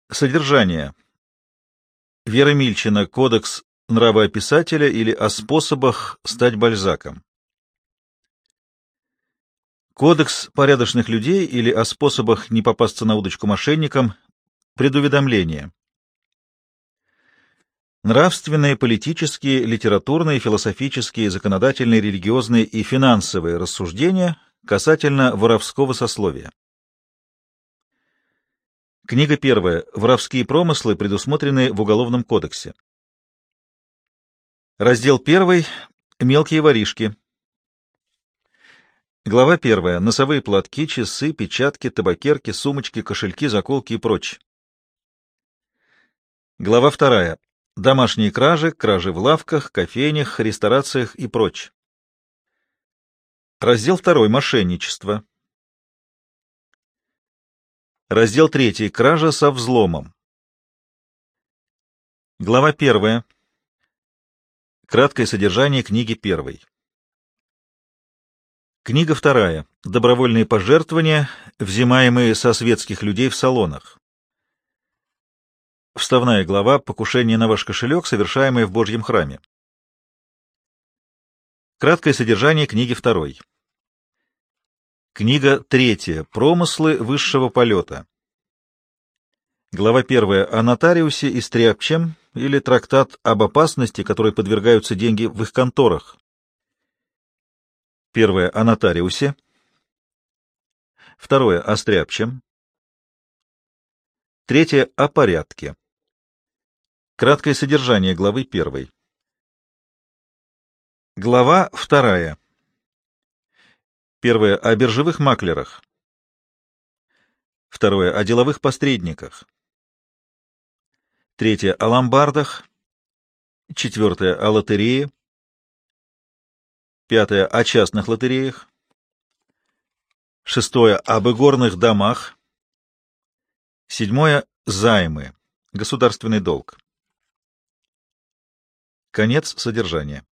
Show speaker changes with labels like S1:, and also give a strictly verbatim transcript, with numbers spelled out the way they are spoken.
S1: Содержание. Вера Мильчина. Кодекс нравоописателя или о способах стать Бальзаком. Кодекс порядочных людей или о способах не попасться на удочку мошенникам. Предуведомление. Нравственные, политические, литературные, философические, законодательные, религиозные и финансовые рассуждения касательно воровского сословия. Книга первая. Воровские промыслы, предусмотренные в Уголовном кодексе. Раздел первый. Мелкие воришки. Глава первая. Носовые платки, часы, печатки, табакерки, сумочки, кошельки, заколки и прочее. Глава вторая. Домашние кражи, кражи в лавках, кофейнях, ресторациях и прочее. Раздел второй. Мошенничество. Раздел третий. Кража со взломом. Глава первая. Краткое содержание книги первой. Книга вторая. Добровольные пожертвования, взимаемые со светских людей в салонах. Вставная глава. Покушение на ваш кошелек, совершаемое в Божьем храме. Краткое содержание книги второй. Книга третья. Промыслы высшего полета. Глава первая. О нотариусе и стряпчем или трактат об опасности, которой подвергаются деньги в их конторах. Первое. О нотариусе. Второе. О стряпчем. Третье. О порядке. Краткое содержание главы первой. Глава вторая. Первое. О биржевых маклерах. Второе. О деловых посредниках. Третье. О ломбардах. Четвертое. О лотерее. Пятое. О частных лотереях. Шестое. Об игорных домах. Седьмое. Займы. Государственный долг. Конец содержания.